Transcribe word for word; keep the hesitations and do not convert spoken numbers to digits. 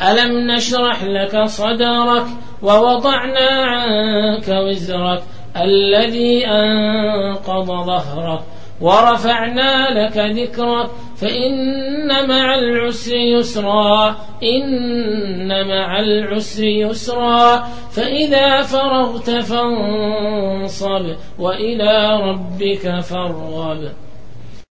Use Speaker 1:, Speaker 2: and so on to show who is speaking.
Speaker 1: ألم نشرح لك صدرك ووضعنا عنك وزرك الذي أنقض ظهرك ورفعنا لك ذكرك فإن مع العسر يسرا إن مع العسر يسرا فإذا فرغت فانصب وإلى ربك فارغب.